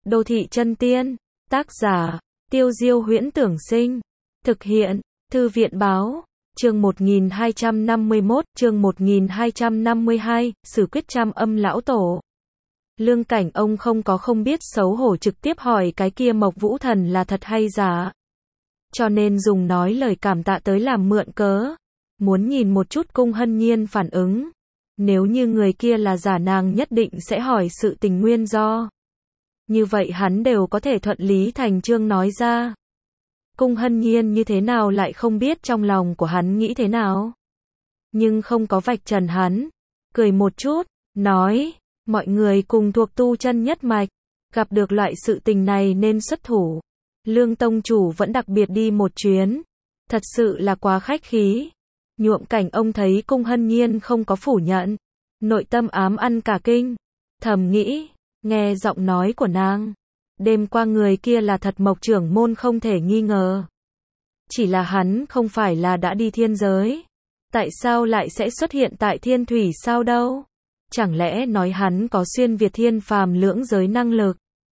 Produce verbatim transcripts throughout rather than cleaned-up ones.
Đô thị chân tiên, tác giả, Tiêu Diêu Huyễn Tưởng Sinh, thực hiện, Thư viện Báo, chương một nghìn hai trăm năm mươi mốt, chương một nghìn hai trăm năm mươi hai, Sử Quyết Trăm Âm Lão Tổ. Lương Cảnh ông không có không biết xấu hổ trực tiếp hỏi cái kia Mộc Vũ Thần là thật hay giả. Cho nên dùng nói lời cảm tạ tới làm mượn cớ. Muốn nhìn một chút Cung Hân Nhiên phản ứng. Nếu như người kia là giả nàng nhất định sẽ hỏi sự tình nguyên do. Như vậy hắn đều có thể thuận lý thành chương nói ra. Cung Hân Nhiên như thế nào lại không biết trong lòng của hắn nghĩ thế nào. Nhưng không có vạch trần hắn. Cười một chút, nói, mọi người cùng thuộc tu chân nhất mạch. Gặp được loại sự tình này nên xuất thủ. Lương tông chủ vẫn đặc biệt đi một chuyến. Thật sự là quá khách khí. Nhuộm Cảnh ông thấy Cung Hân Nhiên không có phủ nhận. Nội tâm ám ăn cả kinh. Thầm nghĩ, nghe giọng nói của nàng. Đêm qua người kia là thật Mộc trưởng môn không thể nghi ngờ. Chỉ là hắn không phải là đã đi thiên giới. Tại sao lại sẽ xuất hiện tại thiên thủy sao đâu? Chẳng lẽ nói hắn có xuyên việt thiên phàm lưỡng giới năng lực?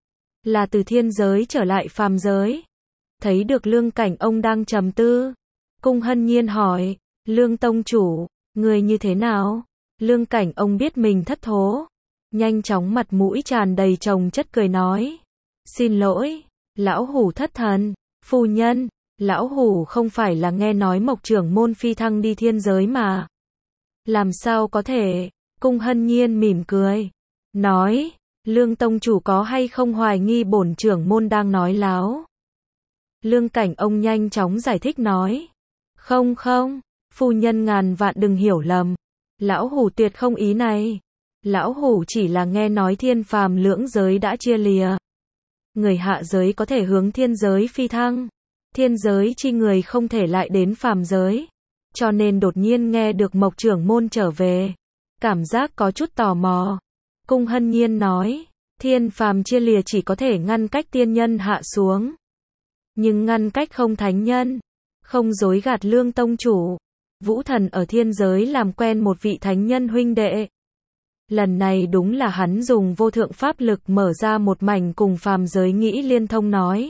Là từ thiên giới trở lại phàm giới? Thấy được Lương Cảnh ông đang trầm tư. Cung Hân Nhiên hỏi, Lương tông chủ, người như thế nào? Lương Cảnh ông biết mình thất thố. Nhanh chóng mặt mũi tràn đầy chồng chất cười nói. Xin lỗi, lão hủ thất thần, phu nhân, lão hủ không phải là nghe nói Mộc trưởng môn phi thăng đi thiên giới mà. Làm sao có thể? Cung Hân Nhiên mỉm cười. Nói, Lương tông chủ có hay không hoài nghi bổn trưởng môn đang nói láo? Lương Cảnh ông nhanh chóng giải thích nói. Không không, phu nhân ngàn vạn đừng hiểu lầm. Lão hủ tuyệt không ý này. Lão hủ chỉ là nghe nói thiên phàm lưỡng giới đã chia lìa. Người hạ giới có thể hướng thiên giới phi thăng. Thiên giới chi người không thể lại đến phàm giới. Cho nên đột nhiên nghe được Mộc trưởng môn trở về. Cảm giác có chút tò mò. Cung Hân Nhiên nói, thiên phàm chia lìa chỉ có thể ngăn cách tiên nhân hạ xuống. Nhưng ngăn cách không thánh nhân. Không dối gạt Lương tông chủ. Vũ Thần ở thiên giới làm quen một vị thánh nhân huynh đệ. Lần này đúng là hắn dùng vô thượng pháp lực mở ra một mảnh cùng phàm giới nghĩ liên thông nói.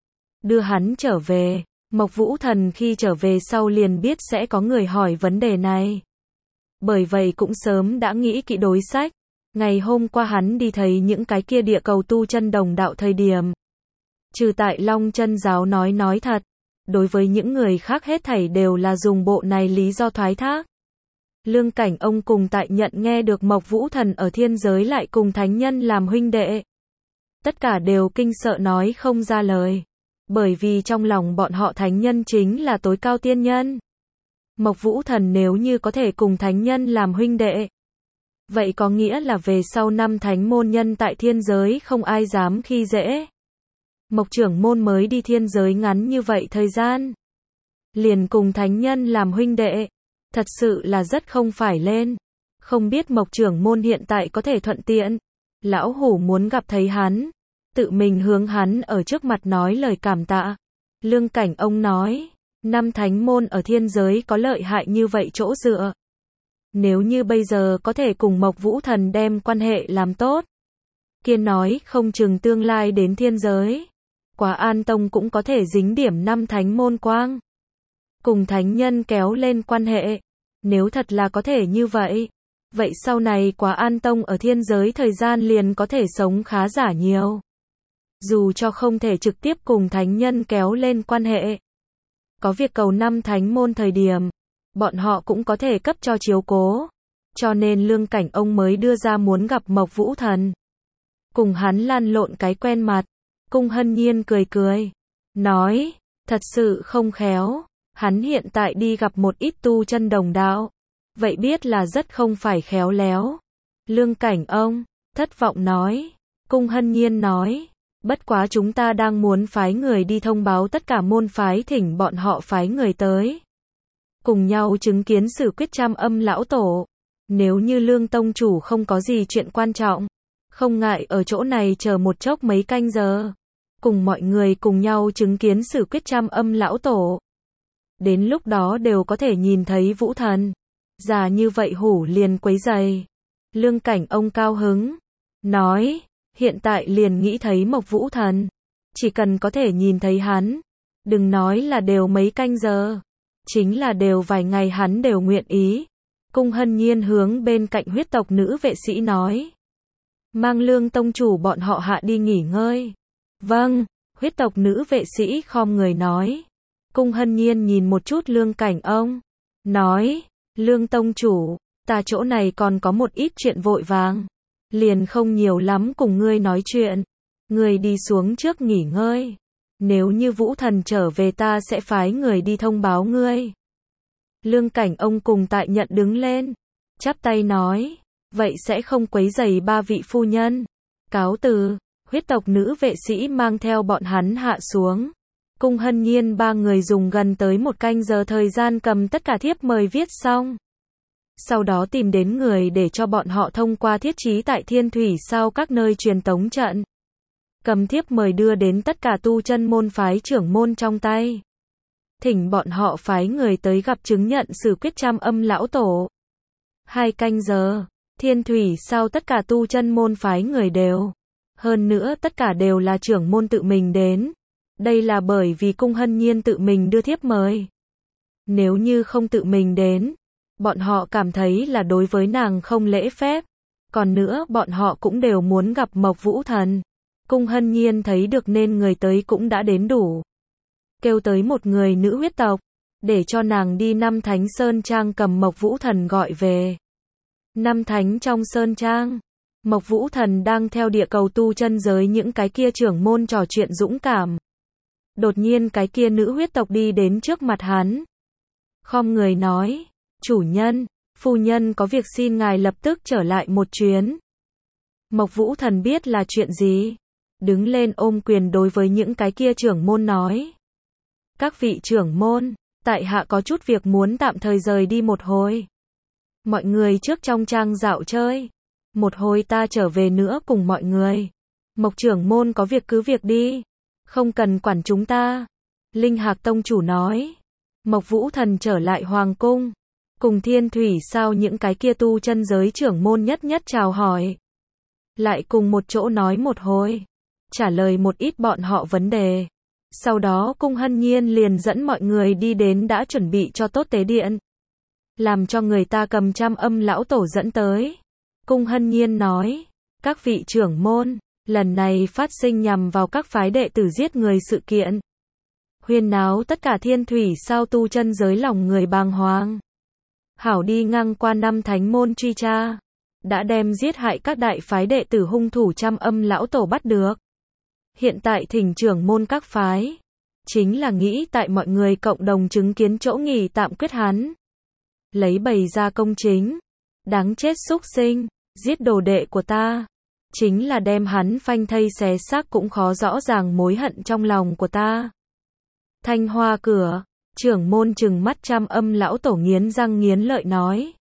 Đưa hắn trở về. Mộc Vũ Thần khi trở về sau liền biết sẽ có người hỏi vấn đề này. Bởi vậy cũng sớm đã nghĩ kỹ đối sách. Ngày hôm qua hắn đi thấy những cái kia địa cầu tu chân đồng đạo thời điểm. Trừ tại Long Chân giáo nói nói thật. Đối với những người khác hết thảy đều là dùng bộ này lý do thoái thác. Lương Cảnh ông cùng tại nhận nghe được Mộc Vũ Thần ở thiên giới lại cùng thánh nhân làm huynh đệ. Tất cả đều kinh sợ nói không ra lời. Bởi vì trong lòng bọn họ thánh nhân chính là tối cao tiên nhân. Mộc Vũ Thần nếu như có thể cùng thánh nhân làm huynh đệ. Vậy có nghĩa là về sau năm thánh môn nhân tại thiên giới không ai dám khi dễ. Mộc trưởng môn mới đi thiên giới ngắn như vậy thời gian. Liền cùng thánh nhân làm huynh đệ. Thật sự là rất không phải lên. Không biết Mộc trưởng môn hiện tại có thể thuận tiện. Lão hủ muốn gặp thấy hắn. Tự mình hướng hắn ở trước mặt nói lời cảm tạ. Lương Cảnh ông nói. Năm thánh môn ở thiên giới có lợi hại như vậy chỗ dựa. Nếu như bây giờ có thể cùng Mộc Vũ Thần đem quan hệ làm tốt. Kia nói không chừng tương lai đến thiên giới. Quá An Tông cũng có thể dính điểm năm thánh môn quang. Cùng thánh nhân kéo lên quan hệ. Nếu thật là có thể như vậy. Vậy sau này Quá An Tông ở thiên giới thời gian liền có thể sống khá giả nhiều. Dù cho không thể trực tiếp cùng thánh nhân kéo lên quan hệ. Có việc cầu năm thánh môn thời điểm. Bọn họ cũng có thể cấp cho chiếu cố. Cho nên Lương Cảnh ông mới đưa ra muốn gặp Mộc Vũ Thần. Cùng hắn lăn lộn cái quen mặt. Cung Hân Nhiên cười cười. Nói, thật sự không khéo. Hắn hiện tại đi gặp một ít tu chân đồng đạo. Vậy biết là rất không phải khéo léo. Lương Cảnh ông, thất vọng nói. Cung Hân Nhiên nói. Bất quá chúng ta đang muốn phái người đi thông báo tất cả môn phái thỉnh bọn họ phái người tới. Cùng nhau chứng kiến Sử Quyết Trăm Âm Lão Tổ. Nếu như Lương tông chủ không có gì chuyện quan trọng. Không ngại ở chỗ này chờ một chốc mấy canh giờ. Cùng mọi người cùng nhau chứng kiến Sử Quyết Trăm Âm Lão Tổ. Đến lúc đó đều có thể nhìn thấy Vũ Thần. Già như vậy hủ liền quấy giày. Lương Cảnh ông cao hứng. Nói, Hiện tại liền nghĩ thấy Mộc Vũ Thần. Chỉ cần có thể nhìn thấy hắn, đừng nói là đều mấy canh giờ, chính là đều vài ngày hắn đều nguyện ý. Cung Hân Nhiên hướng bên cạnh huyết tộc nữ vệ sĩ nói. Mang Lương tông chủ bọn họ hạ đi nghỉ ngơi. Vâng, huyết tộc nữ vệ sĩ khom người nói. Cung Hân Nhiên nhìn một chút Lương Cảnh Ông. Nói, Lương tông chủ, ta chỗ này còn có một ít chuyện vội vàng. Liền không nhiều lắm cùng ngươi nói chuyện. Ngươi đi xuống trước nghỉ ngơi. Nếu như Vũ Thần trở về ta sẽ phái người đi thông báo ngươi. Lương Cảnh Ông cùng Tại Nhận đứng lên, chắp tay nói, vậy sẽ không quấy rầy ba vị phu nhân. Cáo từ, huyết tộc nữ vệ sĩ mang theo bọn hắn hạ xuống. Cung Hân Nhiên ba người dùng gần tới một canh giờ thời gian cầm tất cả thiếp mời viết xong. Sau đó tìm đến người để cho bọn họ thông qua thiết trí tại Thiên Thủy sau các nơi truyền tống trận. Cầm thiếp mời đưa đến tất cả tu chân môn phái trưởng môn trong tay. Thỉnh bọn họ phái người tới gặp chứng nhận xử quyết trăm âm lão tổ. Hai canh giờ, Thiên Thủy sau tất cả tu chân môn phái người đều. Hơn nữa tất cả đều là trưởng môn tự mình đến. Đây là bởi vì Cung Hân Nhiên tự mình đưa thiếp mời. Nếu như không tự mình đến, bọn họ cảm thấy là đối với nàng không lễ phép. Còn nữa bọn họ cũng đều muốn gặp Mộc Vũ Thần. Cung Hân Nhiên thấy được nên người tới cũng đã đến đủ. Kêu tới một người nữ huyết tộc, để cho nàng đi Năm Thánh Sơn Trang cầm Mộc Vũ Thần gọi về. Năm Thánh trong Sơn Trang, Mộc Vũ Thần đang theo địa cầu tu chân giới những cái kia trưởng môn trò chuyện dũng cảm. Đột nhiên cái kia nữ huyết tộc đi đến trước mặt hắn. Khom người nói, chủ nhân, phu nhân có việc xin ngài lập tức trở lại một chuyến. Mộc Vũ Thần biết là chuyện gì. Đứng lên ôm quyền đối với những cái kia trưởng môn nói. Các vị trưởng môn, tại hạ có chút việc muốn tạm thời rời đi một hồi. Mọi người trước trong trang dạo chơi. Một hồi ta trở về nữa cùng mọi người. Mộc trưởng môn có việc cứ việc đi. Không cần quản chúng ta. Linh Hạc tông chủ nói. Mộc Vũ Thần trở lại hoàng cung. Cùng Thiên Thủy sao những cái kia tu chân giới trưởng môn nhất nhất chào hỏi. Lại cùng một chỗ nói một hồi. Trả lời một ít bọn họ vấn đề. Sau đó Cung Hân Nhiên liền dẫn mọi người đi đến đã chuẩn bị cho tốt tế điện. Làm cho người ta cầm trăm âm lão tổ dẫn tới. Cung Hân Nhiên nói, các vị trưởng môn, lần này phát sinh nhằm vào các phái đệ tử giết người sự kiện. Huyên náo tất cả Thiên Thủy sao tu chân giới lòng người bàng hoàng. Hảo đi ngang qua Năm Thánh môn truy tra. Đã đem giết hại các đại phái đệ tử hung thủ trăm âm lão tổ bắt được. Hiện tại thỉnh trưởng môn các phái, chính là nghĩ tại mọi người cộng đồng chứng kiến chỗ nghỉ tạm quyết hắn. Lấy bày ra công chính, đáng chết súc sinh, giết đồ đệ của ta. Chính là đem hắn phanh thây xé xác cũng khó rõ ràng mối hận trong lòng của ta. Thanh Hoa cửa, trưởng môn trừng mắt trăm âm lão tổ nghiến răng nghiến lợi nói.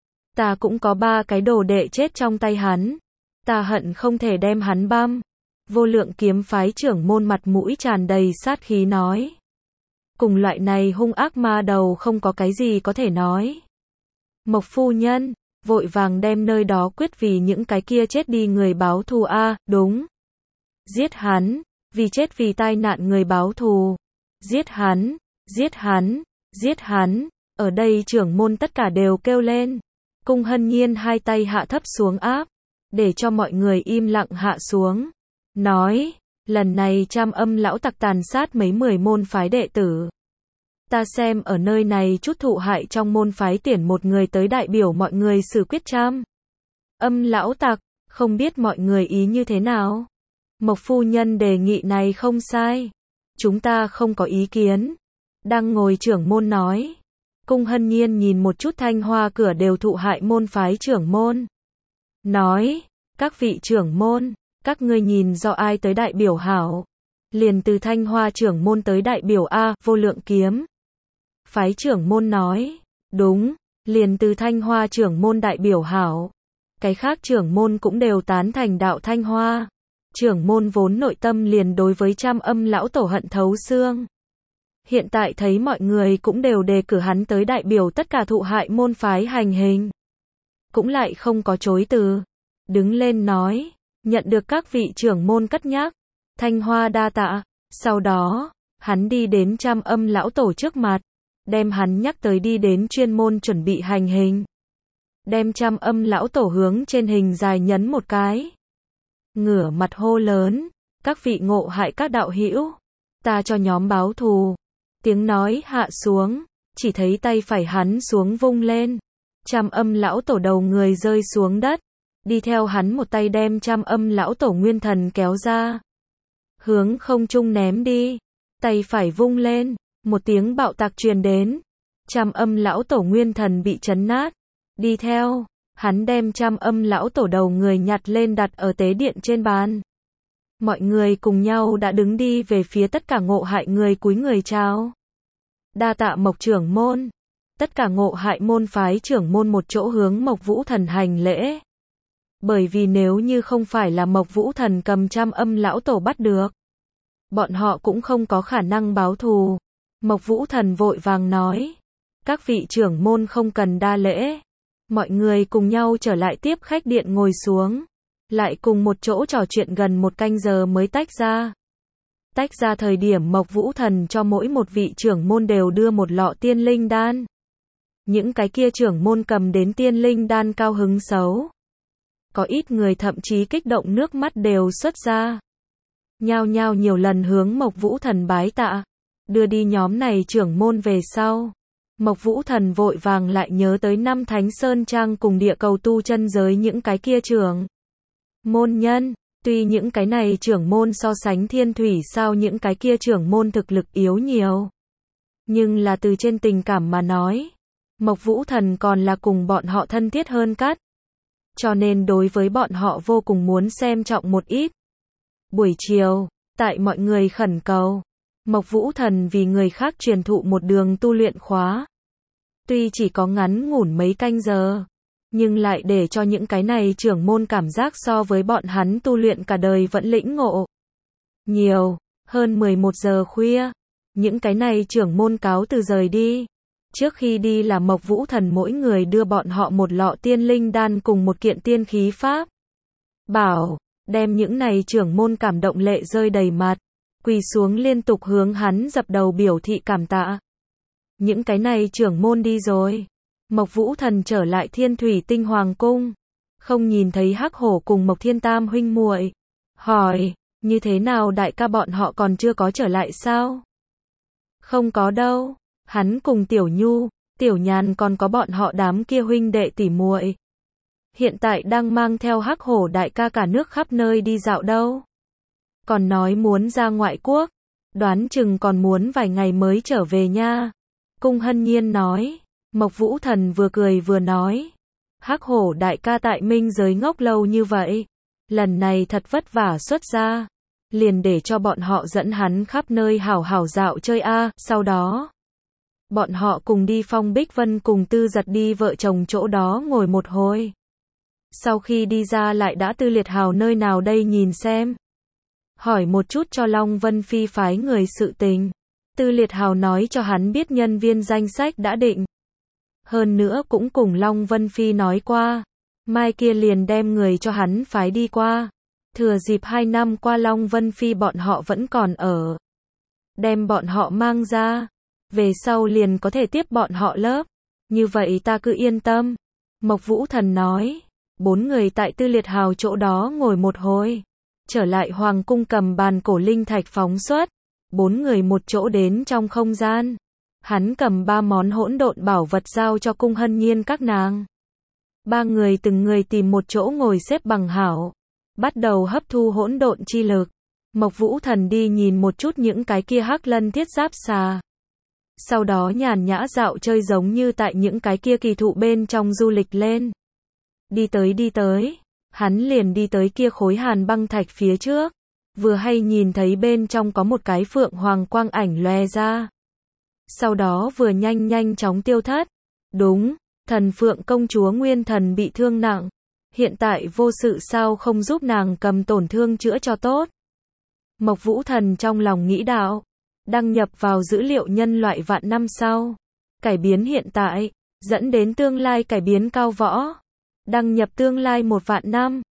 Ta cũng có ba cái đồ đệ chết trong tay hắn. Ta hận không thể đem hắn băm. Vô Lượng kiếm phái trưởng môn mặt mũi tràn đầy sát khí nói. Cùng loại này hung ác ma đầu không có cái gì có thể nói. Mộc phu nhân, vội vàng đem nơi đó quyết vì những cái kia chết đi người báo thù a, à, đúng. Giết hắn, vì chết vì tai nạn người báo thù. Giết hắn, giết hắn, giết hắn, ở đây trưởng môn tất cả đều kêu lên. Cung Hân Nhiên hai tay hạ thấp xuống áp, để cho mọi người im lặng hạ xuống. Nói, lần này trăm âm lão tặc tàn sát mấy mười môn phái đệ tử. Ta xem ở nơi này chút thụ hại trong môn phái tuyển một người tới đại biểu mọi người xử quyết trăm âm lão tặc, không biết mọi người ý như thế nào. Mộc phu nhân đề nghị này không sai. Chúng ta không có ý kiến. Đang ngồi trưởng môn nói. Cung Hân Nhiên nhìn một chút Thanh Hoa cửa đều thụ hại môn phái trưởng môn. Nói, các vị trưởng môn, các ngươi nhìn do ai tới đại biểu hảo. Liền từ Thanh Hoa trưởng môn tới đại biểu A, Vô Lượng kiếm. Phái trưởng môn nói, đúng, liền từ Thanh Hoa trưởng môn đại biểu hảo. Cái khác trưởng môn cũng đều tán thành đạo Thanh Hoa. Trưởng môn vốn nội tâm liền đối với trăm âm lão tổ hận thấu xương. Hiện tại thấy mọi người cũng đều đề cử hắn tới đại biểu tất cả thụ hại môn phái hành hình. Cũng lại không có chối từ. Đứng lên nói, Nhận được các vị trưởng môn cất nhắc, Thanh Hoa đa tạ. Sau đó, hắn đi đến Trăm Âm lão tổ trước mặt, đem hắn nhắc tới đi đến chuyên môn chuẩn bị hành hình. Đem Trăm Âm lão tổ hướng trên hình dài nhấn một cái. Ngửa mặt hô lớn, các vị ngộ hại các đạo hữu, ta cho nhóm báo thù. Tiếng nói hạ xuống, chỉ thấy tay phải hắn xuống vung lên. Trăm Âm lão tổ đầu người rơi xuống đất, đi theo hắn một tay đem Trăm Âm lão tổ nguyên thần kéo ra, hướng không trung ném đi. Tay phải vung lên, một tiếng bạo tạc truyền đến. Trăm Âm lão tổ nguyên thần bị chấn nát. Đi theo, hắn đem Trăm Âm lão tổ đầu người nhặt lên đặt ở tế điện trên bàn. Mọi người cùng nhau đã đứng đi về phía tất cả ngộ hại người cúi người chào. Đa tạ Mộc trưởng môn. Tất cả ngộ hại môn phái trưởng môn một chỗ hướng Mộc Vũ Thần hành lễ. Bởi vì nếu như không phải là Mộc Vũ Thần cầm Trăm Âm lão tổ bắt được, bọn họ cũng không có khả năng báo thù. Mộc Vũ Thần vội vàng nói, các vị trưởng môn không cần đa lễ. Mọi người cùng nhau trở lại tiếp khách điện ngồi xuống, lại cùng một chỗ trò chuyện gần một canh giờ mới tách ra. Tách ra thời điểm Mộc Vũ Thần cho mỗi một vị trưởng môn đều đưa một lọ tiên linh đan. Những cái kia trưởng môn cầm đến tiên linh đan cao hứng xấu. Có ít người thậm chí kích động nước mắt đều xuất ra. Nhao nhao nhiều lần hướng Mộc Vũ Thần bái tạ, đưa đi nhóm này trưởng môn về sau. Mộc Vũ Thần vội vàng lại nhớ tới năm Thánh Sơn Trang cùng địa cầu tu chân giới những cái kia trưởng môn nhân. Tuy những cái này trưởng môn so sánh Thiên Thủy sao những cái kia trưởng môn thực lực yếu nhiều, nhưng là từ trên tình cảm mà nói, Mộc Vũ Thần còn là cùng bọn họ thân thiết hơn cát. Cho nên đối với bọn họ vô cùng muốn xem trọng một ít. Buổi chiều, tại mọi người khẩn cầu, Mộc Vũ Thần vì người khác truyền thụ một đường tu luyện khóa. Tuy chỉ có ngắn ngủn mấy canh giờ, nhưng lại để cho những cái này trưởng môn cảm giác so với bọn hắn tu luyện cả đời vẫn lĩnh ngộ nhiều. Hơn mười một giờ khuya, những cái này trưởng môn cáo từ rời đi. Trước khi đi là Mộc Vũ Thần mỗi người đưa bọn họ một lọ tiên linh đan cùng một kiện tiên khí pháp bảo, đem những này trưởng môn cảm động lệ rơi đầy mặt, quỳ xuống liên tục hướng hắn dập đầu biểu thị cảm tạ. Những cái này trưởng môn đi rồi, Mộc Vũ Thần trở lại Thiên Thủy Tinh Hoàng cung, không nhìn thấy Hắc Hổ cùng Mộc Thiên Tam huynh muội, hỏi, như thế nào đại ca bọn họ còn chưa có trở lại sao? Không có đâu, hắn cùng Tiểu Nhu, Tiểu Nhàn còn có bọn họ đám kia huynh đệ tỷ muội, hiện tại đang mang theo Hắc Hổ đại ca cả nước khắp nơi đi dạo đâu. Còn nói muốn ra ngoại quốc, đoán chừng còn muốn vài ngày mới trở về nha. Cung Hân Nhiên nói. Mộc Vũ Thần vừa cười vừa nói, Hắc Hổ đại ca tại minh giới ngốc lâu như vậy, lần này thật vất vả xuất ra, liền để cho bọn họ dẫn hắn khắp nơi hảo hảo dạo chơi a. À. Sau đó, bọn họ cùng đi Phong Bích Vân cùng Tư Giật đi vợ chồng chỗ đó ngồi một hồi. Sau khi đi ra lại đã Tư Liệt Hào nơi nào đây nhìn xem. Hỏi một chút cho Long Vân Phi phái người sự tình. Tư Liệt Hào nói cho hắn biết nhân viên danh sách đã định. Hơn nữa cũng cùng Long Vân Phi nói qua, mai kia liền đem người cho hắn phái đi qua. Thừa dịp hai năm qua Long Vân Phi bọn họ vẫn còn ở, đem bọn họ mang ra, về sau liền có thể tiếp bọn họ lớp. Như vậy ta cứ yên tâm. Mộc Vũ Thần nói. Bốn người tại Tư Liệt Hào chỗ đó ngồi một hồi, trở lại hoàng cung cầm bàn cổ linh thạch phóng xuất. Bốn người một chỗ đến trong không gian. Hắn cầm ba món hỗn độn bảo vật giao cho Cung Hân Nhiên các nàng. Ba người từng người tìm một chỗ ngồi xếp bằng hảo, bắt đầu hấp thu hỗn độn chi lực. Mộc Vũ Thần đi nhìn một chút những cái kia hắc lân thiết giáp xà. Sau đó nhàn nhã dạo chơi giống như tại những cái kia kỳ thụ bên trong du lịch lên. Đi tới đi tới, hắn liền đi tới kia khối hàn băng thạch phía trước. Vừa hay nhìn thấy bên trong có một cái phượng hoàng quang ảnh lóe ra. Sau đó vừa nhanh nhanh chóng tiêu thất. Đúng, thần phượng công chúa nguyên thần bị thương nặng. Hiện tại vô sự sao không giúp nàng cầm tổn thương chữa cho tốt. Mộc Vũ Thần trong lòng nghĩ đạo. Đăng nhập vào dữ liệu nhân loại vạn năm sau. Cải biến hiện tại, dẫn đến tương lai cải biến cao võ. Đăng nhập tương lai một vạn năm.